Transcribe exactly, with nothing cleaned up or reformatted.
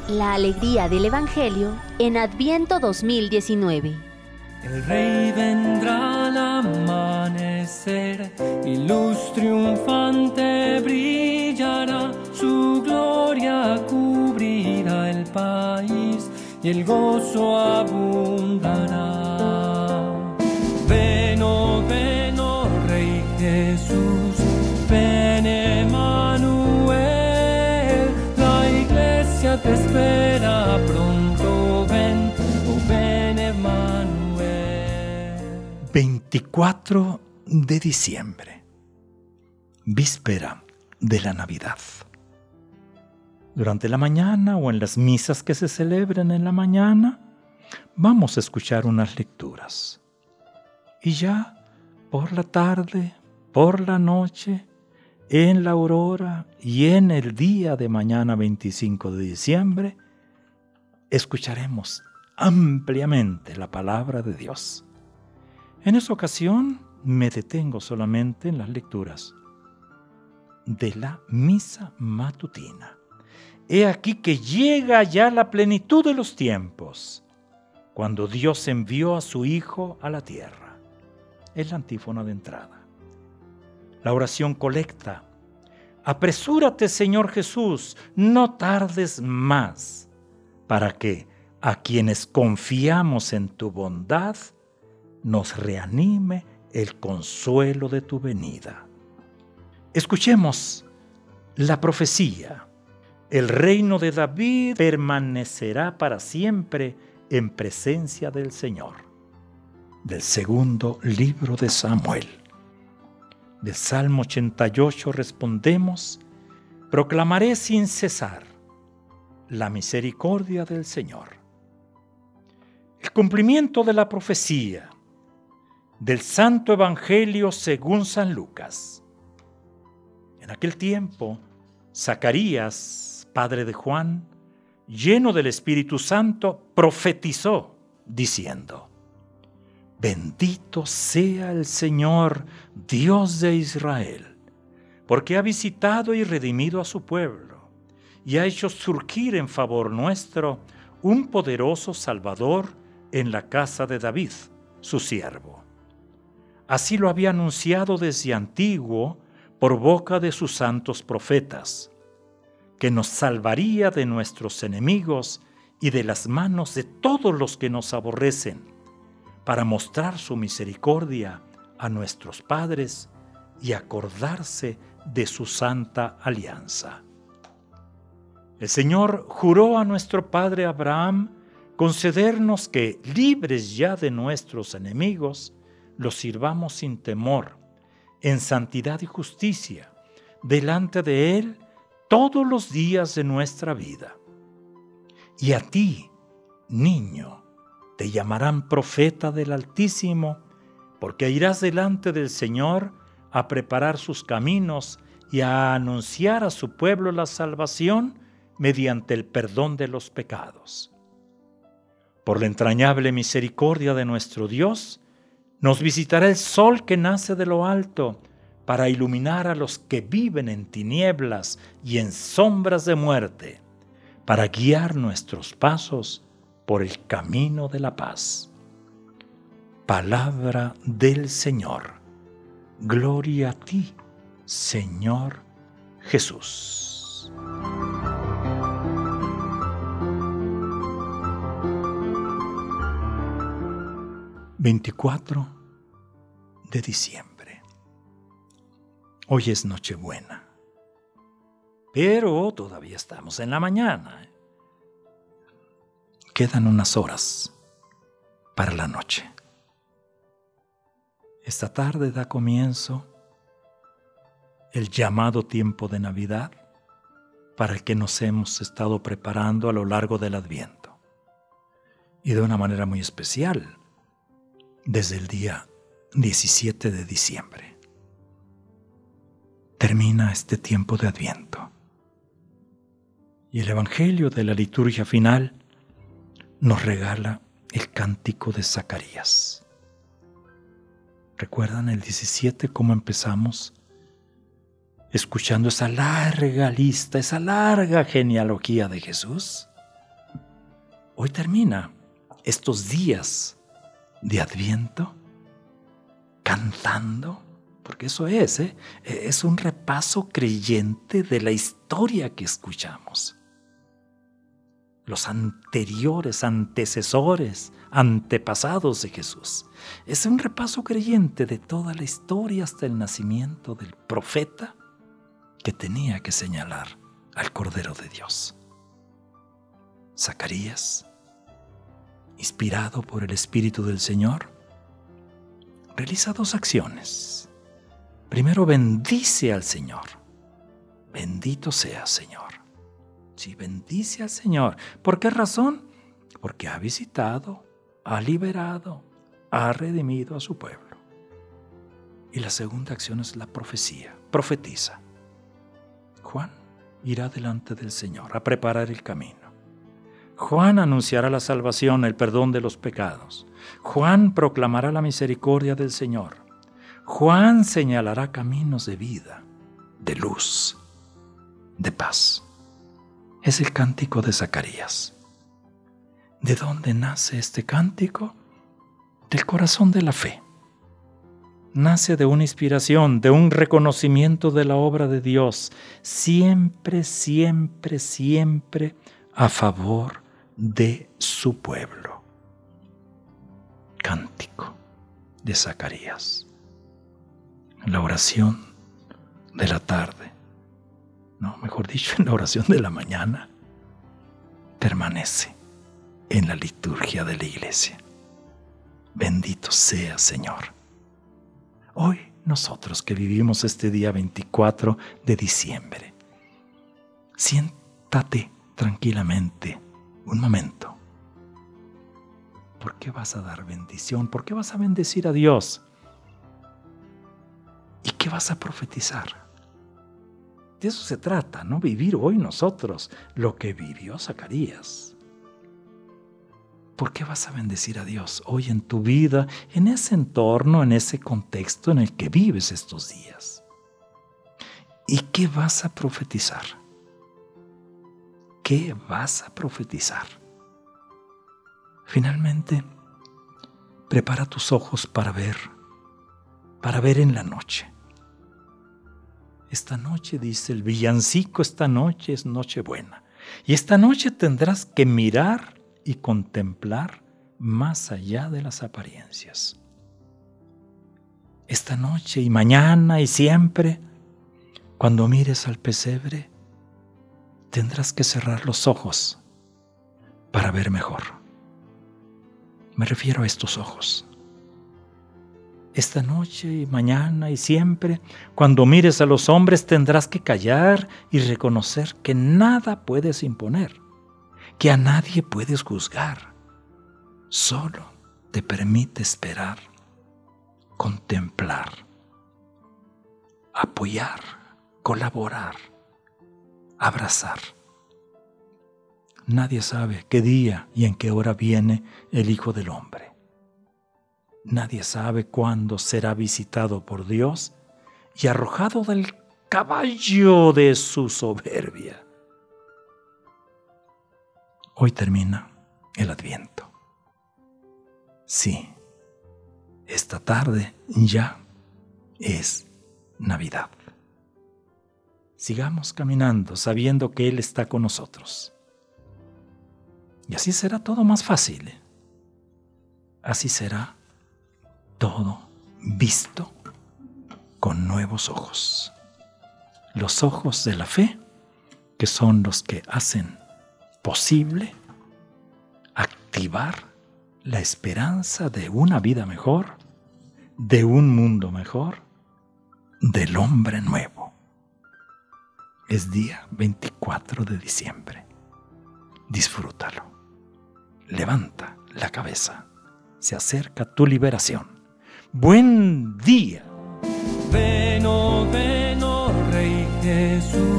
La alegría del Evangelio en Adviento dos mil diecinueve. El Rey vendrá al amanecer, y luz triunfante brillará, su gloria cubrirá el país y el gozo abundará. Ven, oh, ven, oh Rey Jesús, ven Emmanuel, la iglesia te espera pronto, ven, oh ven Emmanuel. veinticuatro de diciembre, víspera de la Navidad. Durante la mañana o en las misas que se celebran en la mañana, vamos a escuchar unas lecturas. Y ya por la tarde, por la noche, en la aurora y en el día de mañana veinticinco de diciembre, escucharemos ampliamente la palabra de Dios. En esta ocasión me detengo solamente en las lecturas de la misa matutina. He aquí que llega ya la plenitud de los tiempos, cuando Dios envió a su Hijo a la tierra. Es la antífona de entrada. La oración colecta. Apresúrate, Señor Jesús, no tardes más, para que a quienes confiamos en tu bondad, nos reanime el consuelo de tu venida. Escuchemos la profecía. El reino de David permanecerá para siempre en presencia del Señor. Del segundo libro de Samuel. Del Salmo ochenta y ocho respondemos: proclamaré sin cesar la misericordia del Señor. El cumplimiento de la profecía del Santo Evangelio según San Lucas. En aquel tiempo, Zacarías, padre de Juan, lleno del Espíritu Santo, profetizó, diciendo: bendito sea el Señor, Dios de Israel, porque ha visitado y redimido a su pueblo, y ha hecho surgir en favor nuestro un poderoso Salvador en la casa de David, su siervo. Así lo había anunciado desde antiguo por boca de sus santos profetas, que nos salvaría de nuestros enemigos y de las manos de todos los que nos aborrecen, para mostrar su misericordia a nuestros padres y acordarse de su santa alianza. El Señor juró a nuestro padre Abraham concedernos que, libres ya de nuestros enemigos, los sirvamos sin temor, en santidad y justicia, delante de Él todos los días de nuestra vida. Y a ti, niño, te llamarán profeta del Altísimo, porque irás delante del Señor a preparar sus caminos y a anunciar a su pueblo la salvación mediante el perdón de los pecados. Por la entrañable misericordia de nuestro Dios, nos visitará el sol que nace de lo alto, para iluminar a los que viven en tinieblas y en sombras de muerte, para guiar nuestros pasos por el camino de la paz. Palabra del Señor. Gloria a ti, Señor Jesús. veinticuatro de diciembre. Hoy es Nochebuena, pero todavía estamos en la mañana. Quedan unas horas para la noche. Esta tarde da comienzo el llamado tiempo de Navidad para el que nos hemos estado preparando a lo largo del Adviento. Y de una manera muy especial, desde el día diecisiete de diciembre. Termina este tiempo de Adviento. Y el Evangelio de la liturgia final nos regala el cántico de Zacarías. ¿Recuerdan el diecisiete cómo empezamos? Escuchando esa larga lista, esa larga genealogía de Jesús. Hoy termina estos días de Adviento cantando, porque eso es, ¿eh? es un repaso creyente de la historia que escuchamos. Los anteriores, antecesores, antepasados de Jesús. Es un repaso creyente de toda la historia hasta el nacimiento del profeta que tenía que señalar al Cordero de Dios. Zacarías, inspirado por el Espíritu del Señor, realiza dos acciones. Primero, bendice al Señor. Bendito sea, Señor. Sí, bendice al Señor. ¿Por qué razón? Porque ha visitado, ha liberado, ha redimido a su pueblo. Y la segunda acción es la profecía. Profetiza. Juan irá delante del Señor a preparar el camino. Juan anunciará la salvación, el perdón de los pecados. Juan proclamará la misericordia del Señor. Juan señalará caminos de vida, de luz, de paz. Es el cántico de Zacarías. ¿De dónde nace este cántico? Del corazón de la fe. Nace de una inspiración, de un reconocimiento de la obra de Dios, siempre, siempre, siempre a favor de su pueblo. Cántico de Zacarías. La oración de la tarde, no, mejor dicho, en la oración de la mañana, permanece en la liturgia de la iglesia. Bendito sea, Señor. Hoy nosotros que vivimos este día veinticuatro de diciembre, siéntate tranquilamente un momento. ¿Por qué vas a dar bendición? ¿Por qué vas a bendecir a Dios? ¿Y qué vas a profetizar? De eso se trata, ¿no? Vivir hoy nosotros lo que vivió Zacarías. ¿Por qué vas a bendecir a Dios hoy en tu vida, en ese entorno, en ese contexto en el que vives estos días? ¿Y qué vas a profetizar? ¿Qué vas a profetizar? Finalmente, prepara tus ojos para ver, para ver en la noche. Esta noche, dice el villancico, esta noche es Nochebuena. Y esta noche tendrás que mirar y contemplar más allá de las apariencias. Esta noche y mañana y siempre, cuando mires al pesebre, tendrás que cerrar los ojos para ver mejor. Me refiero a estos ojos. Esta noche y mañana y siempre, cuando mires a los hombres, tendrás que callar y reconocer que nada puedes imponer, que a nadie puedes juzgar. Solo te permite esperar, contemplar, apoyar, colaborar, abrazar. Nadie sabe qué día y en qué hora viene el Hijo del Hombre. Nadie sabe cuándo será visitado por Dios y arrojado del caballo de su soberbia. Hoy termina el Adviento. Sí, esta tarde ya es Navidad. Sigamos caminando sabiendo que Él está con nosotros. Y así será todo más fácil. Así será todo visto con nuevos ojos. Los ojos de la fe, que son los que hacen posible activar la esperanza de una vida mejor, de un mundo mejor, del hombre nuevo. Es día veinticuatro de diciembre. Disfrútalo. Levanta la cabeza. Se acerca tu liberación. Buen día. Ven, oh, ven, oh Rey Jesús.